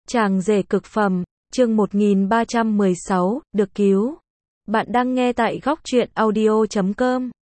Chàng rể cực phẩm, chương 1316, được cứu. Bạn đang nghe tại góc truyện audio.com.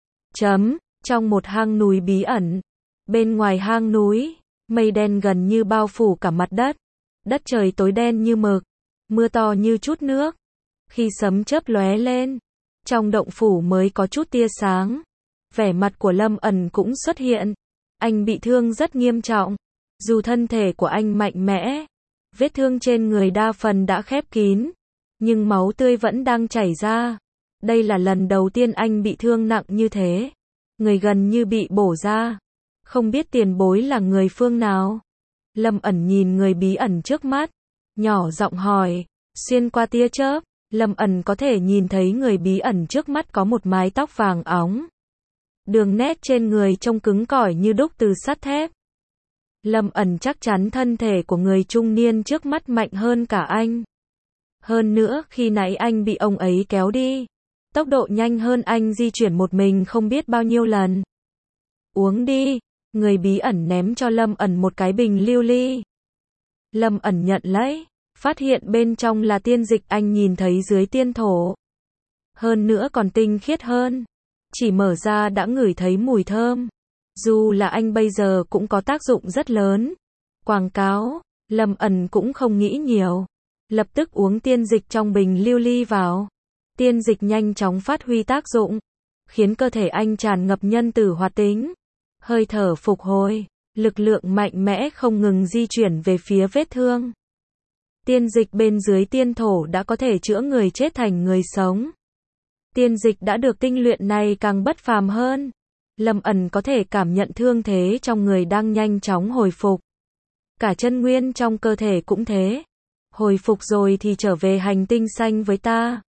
Trong một hang núi bí ẩn. Bên ngoài hang núi, mây đen gần như bao phủ cả mặt đất. Đất trời tối đen như mực, mưa to như chút nước. Khi sấm chớp lóe lên, trong động phủ mới có chút tia sáng. Vẻ mặt của Lâm ẩn cũng xuất hiện. Anh bị thương rất nghiêm trọng. Dù thân thể của anh mạnh mẽ, vết thương trên người đa phần đã khép kín, nhưng máu tươi vẫn đang chảy ra. Đây là lần đầu tiên anh bị thương nặng như thế. Người gần như bị bổ ra. Không biết tiền bối là người phương nào? Lâm ẩn nhìn người bí ẩn trước mắt, nhỏ giọng hỏi. Xuyên qua tia chớp, Lâm ẩn có thể nhìn thấy người bí ẩn trước mắt có một mái tóc vàng óng. Đường nét trên người trông cứng cỏi như đúc từ sắt thép. Lâm ẩn chắc chắn thân thể của người trung niên trước mắt mạnh hơn cả anh. Hơn nữa khi nãy anh bị ông ấy kéo đi, tốc độ nhanh hơn anh di chuyển một mình không biết bao nhiêu lần. Uống đi, người bí ẩn ném cho Lâm ẩn một cái bình lưu ly. Lâm ẩn nhận lấy, phát hiện bên trong là tiên dịch anh nhìn thấy dưới tiên thổ. Hơn nữa còn tinh khiết hơn, chỉ mở ra đã ngửi thấy mùi thơm. Dù là anh bây giờ cũng có tác dụng rất lớn. Quảng cáo, Lâm ẩn cũng không nghĩ nhiều. Lập tức uống tiên dịch trong bình lưu ly vào. Tiên dịch nhanh chóng phát huy tác dụng, khiến cơ thể anh tràn ngập nhân tử hoạt tính. Hơi thở phục hồi, lực lượng mạnh mẽ không ngừng di chuyển về phía vết thương. Tiên dịch bên dưới tiên thổ đã có thể chữa người chết thành người sống. Tiên dịch đã được tinh luyện này càng bất phàm hơn. Lâm ẩn có thể cảm nhận thương thế trong người đang nhanh chóng hồi phục. Cả chân nguyên trong cơ thể cũng thế. Hồi phục rồi thì trở về hành tinh xanh với ta.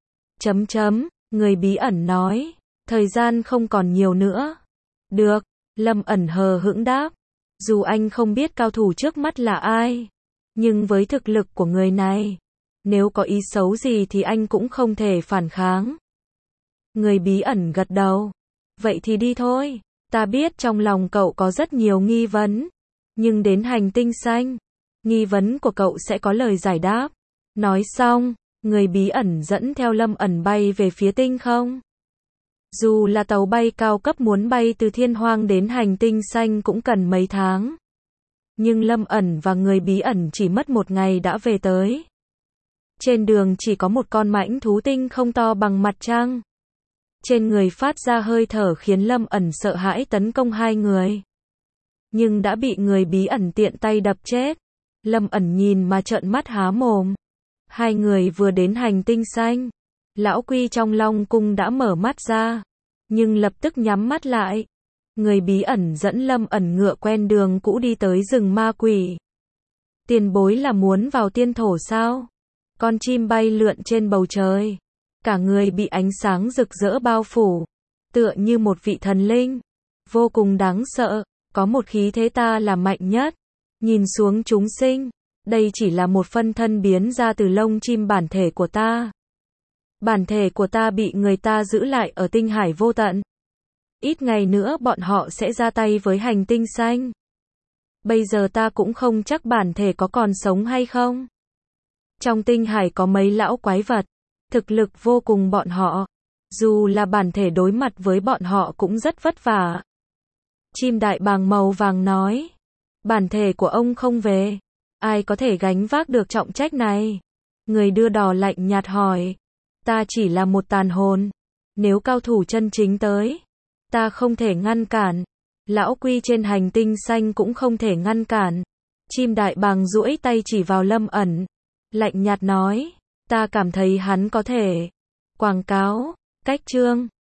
Người bí ẩn nói. Thời gian không còn nhiều nữa. Được, Lâm ẩn hờ hững đáp. Dù anh không biết cao thủ trước mắt là ai, nhưng với thực lực của người này, nếu có ý xấu gì thì anh cũng không thể phản kháng. Người bí ẩn gật đầu. Vậy thì đi thôi. Ta biết trong lòng cậu có rất nhiều nghi vấn, nhưng đến hành tinh xanh, nghi vấn của cậu sẽ có lời giải đáp. Nói xong, người bí ẩn dẫn theo Lâm ẩn bay về phía tinh không. Dù là tàu bay cao cấp muốn bay từ thiên hoang đến hành tinh xanh cũng cần mấy tháng. Nhưng Lâm ẩn và người bí ẩn chỉ mất một ngày đã về tới. Trên đường chỉ có một con mãnh thú tinh không to bằng mặt trăng. Trên người phát ra hơi thở khiến Lâm ẩn sợ hãi tấn công hai người. Nhưng đã bị người bí ẩn tiện tay đập chết. Lâm ẩn nhìn mà trợn mắt há mồm. Hai người vừa đến hành tinh xanh. Lão Quy trong Long Cung đã mở mắt ra, nhưng lập tức nhắm mắt lại. Người bí ẩn dẫn Lâm ẩn ngựa quen đường cũ đi tới rừng ma quỷ. Tiền bối là muốn vào tiên thổ sao? Con chim bay lượn trên bầu trời. Cả người bị ánh sáng rực rỡ bao phủ, tựa như một vị thần linh, vô cùng đáng sợ, có một khí thế ta là mạnh nhất. Nhìn xuống chúng sinh, đây chỉ là một phân thân biến ra từ lông chim bản thể của ta. Bản thể của ta bị người ta giữ lại ở tinh hải vô tận. Ít ngày nữa bọn họ sẽ ra tay với hành tinh xanh. Bây giờ ta cũng không chắc bản thể có còn sống hay không. Trong tinh hải có mấy lão quái vật, thực lực vô cùng bọn họ. Dù là bản thể đối mặt với bọn họ cũng rất vất vả. Chim đại bàng màu vàng nói. Bản thể của ông không về. Ai có thể gánh vác được trọng trách này? Người đưa đò lạnh nhạt hỏi. Ta chỉ là một tàn hồn. Nếu cao thủ chân chính tới, ta không thể ngăn cản. Lão Quy trên hành tinh xanh cũng không thể ngăn cản. Chim đại bàng duỗi tay chỉ vào Lâm ẩn. Lạnh nhạt nói. Ta cảm thấy hắn có thể. Quảng cáo, cách chương.